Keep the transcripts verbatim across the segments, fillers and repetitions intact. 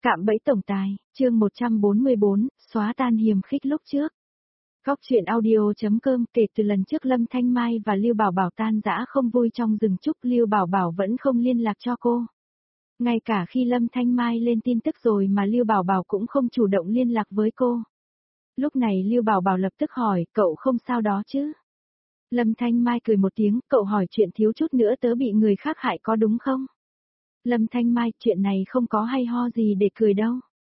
Cạm bẫy tổng tài, chương một trăm bốn mươi bốn, xóa tan hiềm khích lúc trước. Góc truyện audio.com. Kể từ lần trước Lâm Thanh Mai và Lưu Bảo Bảo tan rã không vui trong rừng trúc, Lưu Bảo Bảo vẫn không liên lạc cho cô. Ngay cả khi Lâm Thanh Mai lên tin tức rồi mà Lưu Bảo Bảo cũng không chủ động liên lạc với cô. Lúc này Lưu Bảo Bảo lập tức hỏi, cậu không sao đó chứ? Lâm Thanh Mai cười một tiếng, cậu hỏi chuyện thiếu chút nữa tớ bị người khác hại có đúng không? Lâm Thanh Mai, chuyện này không có hay ho gì để cười đâu.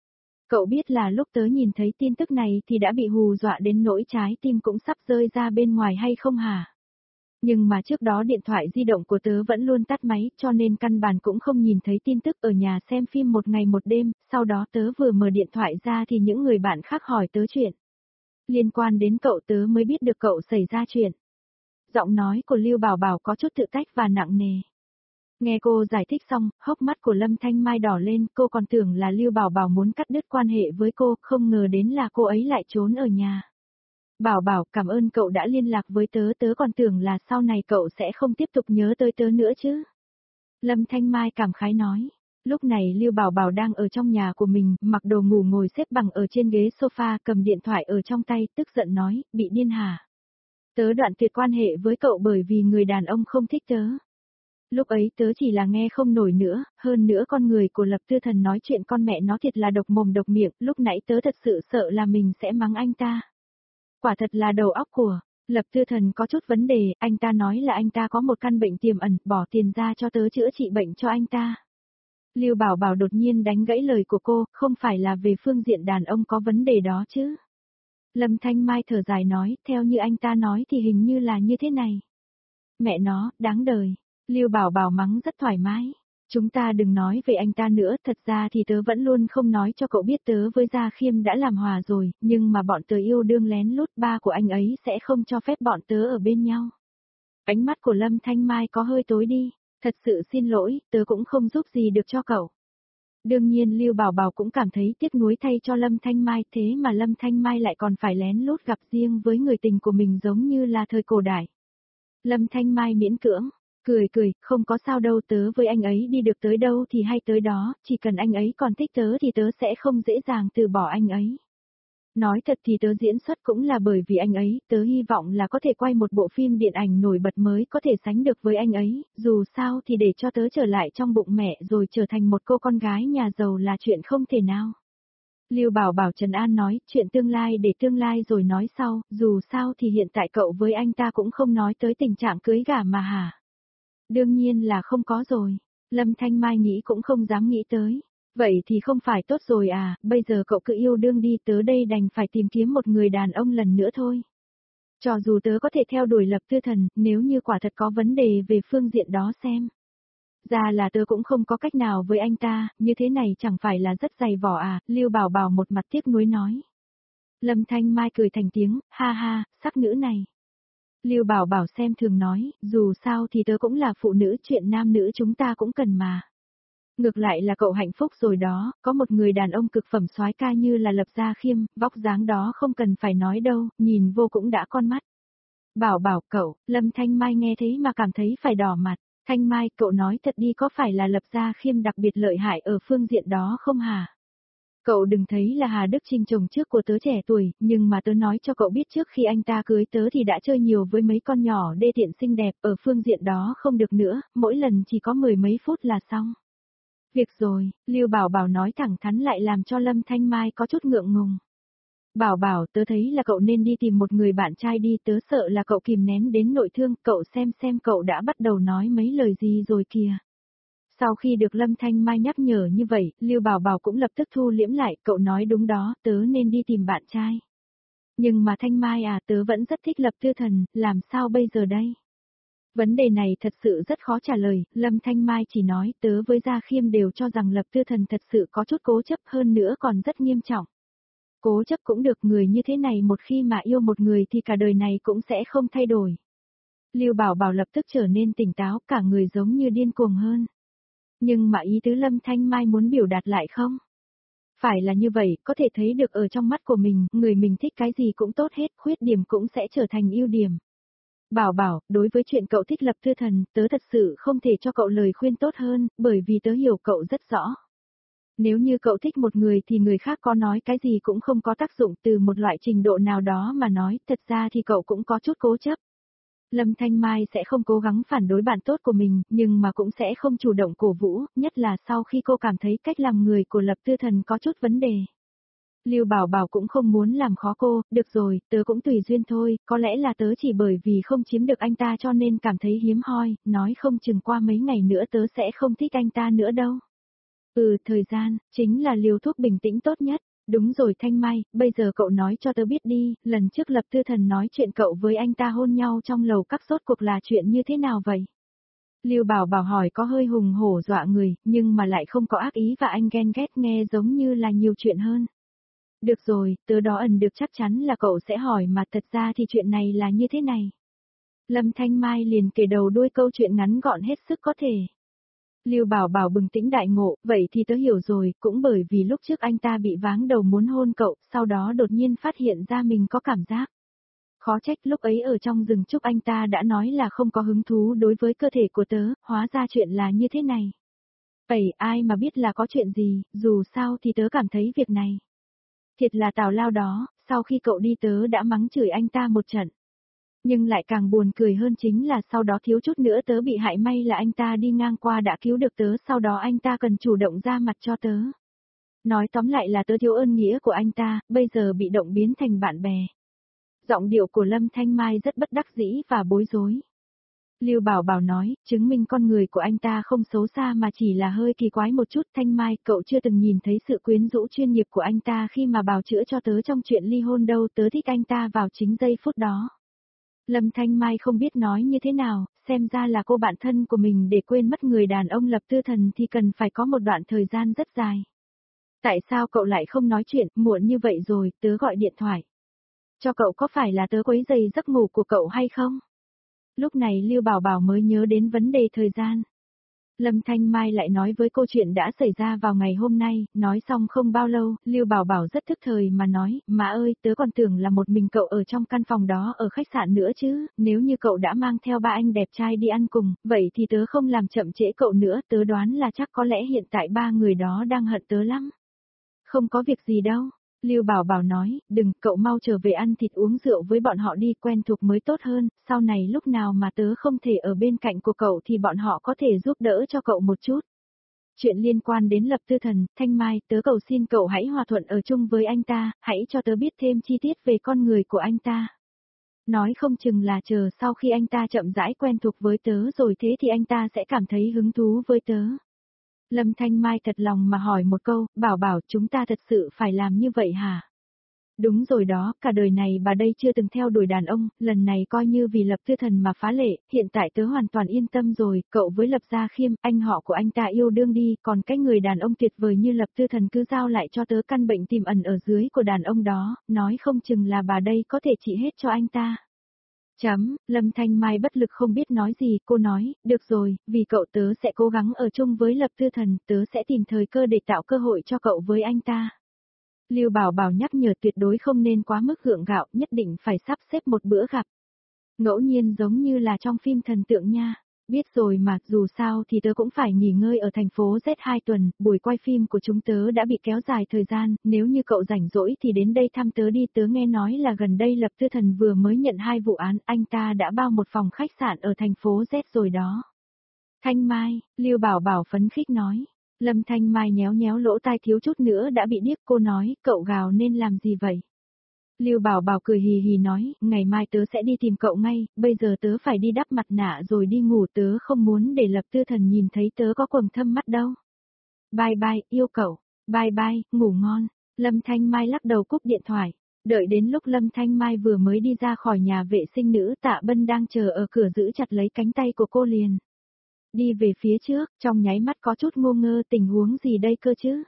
Cậu biết là lúc tớ nhìn thấy tin tức này thì đã bị hù dọa đến nỗi trái tim cũng sắp rơi ra bên ngoài hay không hả? Nhưng mà trước đó điện thoại di động của tớ vẫn luôn tắt máy cho nên căn bản cũng không nhìn thấy tin tức, ở nhà xem phim một ngày một đêm, sau đó tớ vừa mở điện thoại ra thì những người bạn khác hỏi tớ chuyện. Liên quan đến cậu tớ mới biết được cậu xảy ra chuyện. Giọng nói của Lưu Bảo Bảo có chút tự tách và nặng nề. Nghe cô giải thích xong, hốc mắt của Lâm Thanh Mai đỏ lên, cô còn tưởng là Lưu Bảo Bảo muốn cắt đứt quan hệ với cô, không ngờ đến là cô ấy lại trốn ở nhà. Bảo Bảo, cảm ơn cậu đã liên lạc với tớ, tớ còn tưởng là sau này cậu sẽ không tiếp tục nhớ tới tớ nữa chứ. Lâm Thanh Mai cảm khái nói. Lúc này Lưu Bảo Bảo đang ở trong nhà của mình, mặc đồ ngủ ngồi xếp bằng ở trên ghế sofa, cầm điện thoại ở trong tay, tức giận nói, bị điên hả? Tớ đoạn tuyệt quan hệ với cậu bởi vì người đàn ông không thích tớ. Lúc ấy tớ chỉ là nghe không nổi nữa, hơn nữa con người của Lập Tư Thần nói chuyện con mẹ nó thiệt là độc mồm độc miệng, lúc nãy tớ thật sự sợ là mình sẽ mắng anh ta. Quả thật là đầu óc của Lập Tư Thần có chút vấn đề, anh ta nói là anh ta có một căn bệnh tiềm ẩn, bỏ tiền ra cho tớ chữa trị bệnh cho anh ta. Lưu Bảo Bảo đột nhiên đánh gãy lời của cô, không phải là về phương diện đàn ông có vấn đề đó chứ. Lâm Thanh Mai thở dài nói, theo như anh ta nói thì hình như là như thế này. Mẹ nó, đáng đời. Lưu Bảo Bảo mắng rất thoải mái. Chúng ta đừng nói về anh ta nữa, thật ra thì tớ vẫn luôn không nói cho cậu biết tớ với Gia Khiêm đã làm hòa rồi, nhưng mà bọn tớ yêu đương lén lút, ba của anh ấy sẽ không cho phép bọn tớ ở bên nhau. Ánh mắt của Lâm Thanh Mai có hơi tối đi, thật sự xin lỗi, tớ cũng không giúp gì được cho cậu. Đương nhiên Lưu Bảo Bảo cũng cảm thấy tiếc nuối thay cho Lâm Thanh Mai, thế mà Lâm Thanh Mai lại còn phải lén lút gặp riêng với người tình của mình giống như là thời cổ đại. Lâm Thanh Mai miễn cưỡng. Cười cười, không có sao đâu, tớ với anh ấy đi được tới đâu thì hay tới đó, chỉ cần anh ấy còn thích tớ thì tớ sẽ không dễ dàng từ bỏ anh ấy. Nói thật thì tớ diễn xuất cũng là bởi vì anh ấy, tớ hy vọng là có thể quay một bộ phim điện ảnh nổi bật mới có thể sánh được với anh ấy, dù sao thì để cho tớ trở lại trong bụng mẹ rồi trở thành một cô con gái nhà giàu là chuyện không thể nào. Lưu Bảo Bảo trấn an nói, chuyện tương lai để tương lai rồi nói sau, dù sao thì hiện tại cậu với anh ta cũng không nói tới tình trạng cưới gả mà hả? Đương nhiên là không có rồi. Lâm Thanh Mai nghĩ cũng không dám nghĩ tới. Vậy thì không phải tốt rồi à, bây giờ cậu cứ yêu đương đi, tớ đây đành phải tìm kiếm một người đàn ông lần nữa thôi. Cho dù tớ có thể theo đuổi Lập Tư Thần, nếu như quả thật có vấn đề về phương diện đó xem. Ra là tớ cũng không có cách nào với anh ta, như thế này chẳng phải là rất dày vỏ à, Lưu Bảo Bảo một mặt tiếc nuối nói. Lâm Thanh Mai cười thành tiếng, ha ha, sắc nữ này. Lưu Bảo Bảo xem thường nói, dù sao thì tớ cũng là phụ nữ, chuyện nam nữ chúng ta cũng cần mà. Ngược lại là cậu hạnh phúc rồi đó, có một người đàn ông cực phẩm soái ca như là Lập Gia Khiêm, vóc dáng đó không cần phải nói đâu, nhìn vô cũng đã con mắt. Bảo Bảo cậu, Lâm Thanh Mai nghe thấy mà cảm thấy phải đỏ mặt. Thanh Mai, cậu nói thật đi, có phải là Lập Gia Khiêm đặc biệt lợi hại ở phương diện đó không hả? Cậu đừng thấy là Hà Đức Trinh chồng trước của tớ trẻ tuổi, nhưng mà tớ nói cho cậu biết trước khi anh ta cưới tớ thì đã chơi nhiều với mấy con nhỏ đê tiện xinh đẹp, ở phương diện đó không được nữa, mỗi lần chỉ có mười mấy phút là xong. Việc rồi, Lưu Bảo Bảo nói thẳng thắn lại làm cho Lâm Thanh Mai có chút ngượng ngùng. Bảo Bảo, tớ thấy là cậu nên đi tìm một người bạn trai đi, tớ sợ là cậu kìm nén đến nội thương, cậu xem xem cậu đã bắt đầu nói mấy lời gì rồi kìa. Sau khi được Lâm Thanh Mai nhắc nhở như vậy, Lưu Bảo Bảo cũng lập tức thu liễm lại, cậu nói đúng đó, tớ nên đi tìm bạn trai. Nhưng mà Thanh Mai à, tớ vẫn rất thích Lập Tư Thần, làm sao bây giờ đây? Vấn đề này thật sự rất khó trả lời, Lâm Thanh Mai chỉ nói tớ với Gia Khiêm đều cho rằng Lập Tư Thần thật sự có chút cố chấp, hơn nữa còn rất nghiêm trọng. Cố chấp cũng được, người như thế này một khi mà yêu một người thì cả đời này cũng sẽ không thay đổi. Lưu Bảo Bảo lập tức trở nên tỉnh táo, cả người giống như điên cuồng hơn. Nhưng mà ý tứ Lâm Thanh Mai muốn biểu đạt lại không? Phải là như vậy, có thể thấy được ở trong mắt của mình, người mình thích cái gì cũng tốt hết, khuyết điểm cũng sẽ trở thành ưu điểm. Bảo Bảo, đối với chuyện cậu thích Lập Tư Thần, tớ thật sự không thể cho cậu lời khuyên tốt hơn, bởi vì tớ hiểu cậu rất rõ. Nếu như cậu thích một người thì người khác có nói cái gì cũng không có tác dụng, từ một loại trình độ nào đó mà nói, thật ra thì cậu cũng có chút cố chấp. Lâm Thanh Mai sẽ không cố gắng phản đối bạn tốt của mình, nhưng mà cũng sẽ không chủ động cổ vũ, nhất là sau khi cô cảm thấy cách làm người của Lập Tư Thần có chút vấn đề. Lưu Bảo Bảo cũng không muốn làm khó cô, được rồi, tớ cũng tùy duyên thôi, có lẽ là tớ chỉ bởi vì không chiếm được anh ta cho nên cảm thấy hiếm hoi, nói không chừng qua mấy ngày nữa tớ sẽ không thích anh ta nữa đâu. Ừ, thời gian, chính là liều thuốc bình tĩnh tốt nhất. Đúng rồi Thanh Mai, bây giờ cậu nói cho tớ biết đi, lần trước Lập Tư Thần nói chuyện cậu với anh ta hôn nhau trong lầu các rốt cuộc là chuyện như thế nào vậy? Lưu Bảo Bảo hỏi có hơi hùng hổ dọa người, nhưng mà lại không có ác ý và anh ghen ghét nghe giống như là nhiều chuyện hơn. Được rồi, tớ đó ẩn được chắc chắn là cậu sẽ hỏi mà thật ra thì chuyện này là như thế này. Lâm Thanh Mai liền kể đầu đuôi câu chuyện ngắn gọn hết sức có thể. Lưu Bảo Bảo bừng tỉnh đại ngộ, vậy thì tớ hiểu rồi, cũng bởi vì lúc trước anh ta bị váng đầu muốn hôn cậu, sau đó đột nhiên phát hiện ra mình có cảm giác. Khó trách lúc ấy ở trong rừng trúc anh ta đã nói là không có hứng thú đối với cơ thể của tớ, hóa ra chuyện là như thế này. Vậy ai mà biết là có chuyện gì, dù sao thì tớ cảm thấy việc này. Thiệt là tào lao đó, sau khi cậu đi tớ đã mắng chửi anh ta một trận. Nhưng lại càng buồn cười hơn chính là sau đó thiếu chút nữa tớ bị hại, may là anh ta đi ngang qua đã cứu được tớ, sau đó anh ta cần chủ động ra mặt cho tớ. Nói tóm lại là tớ thiếu ơn nghĩa của anh ta, bây giờ bị động biến thành bạn bè. Giọng điệu của Lâm Thanh Mai rất bất đắc dĩ và bối rối. Lưu Bảo Bảo nói, chứng minh con người của anh ta không xấu xa mà chỉ là hơi kỳ quái một chút. Thanh Mai, cậu chưa từng nhìn thấy sự quyến rũ chuyên nghiệp của anh ta khi mà bào chữa cho tớ trong chuyện ly hôn đâu, tớ thích anh ta vào chính giây phút đó. Lâm Thanh Mai không biết nói như thế nào, xem ra là cô bạn thân của mình để quên mất người đàn ông Lập Tư Thần thì cần phải có một đoạn thời gian rất dài. Tại sao cậu lại không nói chuyện, muộn như vậy rồi, tớ gọi điện thoại. Cho cậu có phải là tớ quấy rầy giấc ngủ của cậu hay không? Lúc này Lưu Bảo Bảo mới nhớ đến vấn đề thời gian. Lâm Thanh Mai lại nói với cô chuyện đã xảy ra vào ngày hôm nay, nói xong không bao lâu, Lưu Bảo Bảo rất thức thời mà nói, má ơi, tớ còn tưởng là một mình cậu ở trong căn phòng đó ở khách sạn nữa chứ, nếu như cậu đã mang theo ba anh đẹp trai đi ăn cùng, vậy thì tớ không làm chậm trễ cậu nữa, tớ đoán là chắc có lẽ hiện tại ba người đó đang hận tớ lắm. Không có việc gì đâu. Lưu Bảo Bảo nói, đừng, cậu mau trở về ăn thịt uống rượu với bọn họ đi, quen thuộc mới tốt hơn, sau này lúc nào mà tớ không thể ở bên cạnh của cậu thì bọn họ có thể giúp đỡ cho cậu một chút. Chuyện liên quan đến Lập Tư Thần, Thanh Mai, tớ cầu xin cậu hãy hòa thuận ở chung với anh ta, hãy cho tớ biết thêm chi tiết về con người của anh ta. Nói không chừng là chờ sau khi anh ta chậm rãi quen thuộc với tớ rồi thế thì anh ta sẽ cảm thấy hứng thú với tớ. Lâm Thanh Mai thật lòng mà hỏi một câu, Bảo Bảo, chúng ta thật sự phải làm như vậy hả? Đúng rồi đó, cả đời này bà đây chưa từng theo đuổi đàn ông, lần này coi như vì Lập Tư Thần mà phá lệ, hiện tại tớ hoàn toàn yên tâm rồi, cậu với Lập Gia Khiêm, anh họ của anh ta yêu đương đi, còn cái người đàn ông tuyệt vời như Lập Tư Thần cứ giao lại cho tớ, căn bệnh tiềm ẩn ở dưới của đàn ông đó, nói không chừng là bà đây có thể trị hết cho anh ta. Chấm, Lâm Thanh Mai bất lực không biết nói gì, cô nói, được rồi, vì cậu tớ sẽ cố gắng ở chung với Lập Tư Thần, tớ sẽ tìm thời cơ để tạo cơ hội cho cậu với anh ta. Lưu Bảo Bảo nhắc nhở tuyệt đối không nên quá mức gượng gạo, nhất định phải sắp xếp một bữa gặp. Ngẫu nhiên giống như là trong phim thần tượng nha. Biết rồi mà, dù sao thì tớ cũng phải nghỉ ngơi ở thành phố Z hai tuần, buổi quay phim của chúng tớ đã bị kéo dài thời gian, nếu như cậu rảnh rỗi thì đến đây thăm tớ đi, tớ nghe nói là gần đây Lập Tư Thần vừa mới nhận hai vụ án, anh ta đã bao một phòng khách sạn ở thành phố Z rồi đó. Thanh Mai, Lưu Bảo Bảo phấn khích nói. Lâm Thanh Mai nhéo nhéo lỗ tai thiếu chút nữa đã bị điếc, cô nói, cậu gào nên làm gì vậy? Lưu Bảo Bảo cười hì hì nói, ngày mai tớ sẽ đi tìm cậu ngay, bây giờ tớ phải đi đắp mặt nạ rồi đi ngủ, tớ không muốn để Lập Tư Thần nhìn thấy tớ có quầng thâm mắt đâu. Bye bye, yêu cậu, bye bye, ngủ ngon. Lâm Thanh Mai lắc đầu cúp điện thoại. Đợi đến lúc Lâm Thanh Mai vừa mới đi ra khỏi nhà vệ sinh, nữ Tạ Bân đang chờ ở cửa giữ chặt lấy cánh tay của cô liền. Đi về phía trước, trong nháy mắt có chút ngu ngơ, tình huống gì đây cơ chứ?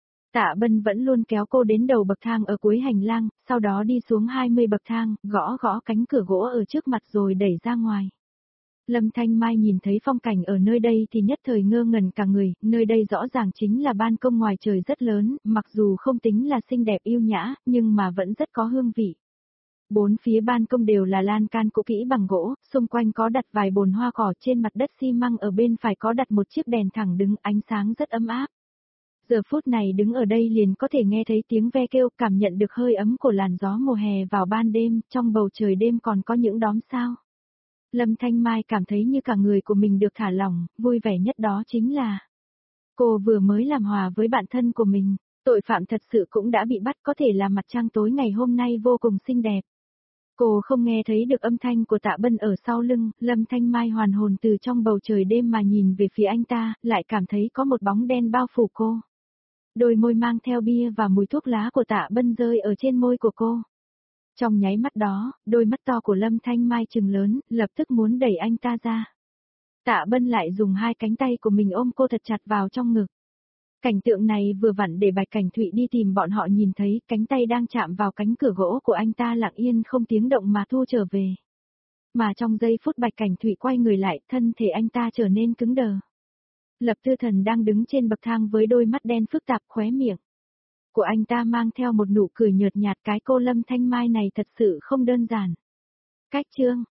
Tạ Bân vẫn luôn kéo cô đến đầu bậc thang ở cuối hành lang, sau đó đi xuống hai mươi bậc thang, gõ gõ cánh cửa gỗ ở trước mặt rồi đẩy ra ngoài. Lâm Thanh Mai nhìn thấy phong cảnh ở nơi đây thì nhất thời ngơ ngẩn cả người, nơi đây rõ ràng chính là ban công ngoài trời rất lớn, mặc dù không tính là xinh đẹp yêu nhã, nhưng mà vẫn rất có hương vị. Bốn phía ban công đều là lan can cũ kỹ bằng gỗ, xung quanh có đặt vài bồn hoa cỏ, trên mặt đất xi măng ở bên phải có đặt một chiếc đèn thẳng đứng, ánh sáng rất ấm áp. Giờ phút này đứng ở đây liền có thể nghe thấy tiếng ve kêu, cảm nhận được hơi ấm của làn gió mùa hè vào ban đêm, trong bầu trời đêm còn có những đóm sao. Lâm Thanh Mai cảm thấy như cả người của mình được thả lỏng, vui vẻ nhất đó chính là cô vừa mới làm hòa với bạn thân của mình, tội phạm thật sự cũng đã bị bắt, có thể là mặt trăng tối ngày hôm nay vô cùng xinh đẹp. Cô không nghe thấy được âm thanh của Tạ Bân ở sau lưng, Lâm Thanh Mai hoàn hồn từ trong bầu trời đêm mà nhìn về phía anh ta, lại cảm thấy có một bóng đen bao phủ cô. Đôi môi mang theo bia và mùi thuốc lá của Tạ Bân rơi ở trên môi của cô. Trong nháy mắt đó, đôi mắt to của Lâm Thanh Mai trừng lớn, lập tức muốn đẩy anh ta ra. Tạ Bân lại dùng hai cánh tay của mình ôm cô thật chặt vào trong ngực. Cảnh tượng này vừa vặn để Bạch Cảnh Thụy đi tìm bọn họ nhìn thấy, cánh tay đang chạm vào cánh cửa gỗ của anh ta lặng yên không tiếng động mà thu trở về. Mà trong giây phút Bạch Cảnh Thụy quay người lại, thân thể anh ta trở nên cứng đờ. Lập Tư Thần đang đứng trên bậc thang với đôi mắt đen phức tạp, khóe miệng của anh ta mang theo một nụ cười nhợt nhạt, cái cô Lâm Thanh Mai này thật sự không đơn giản. Cách chương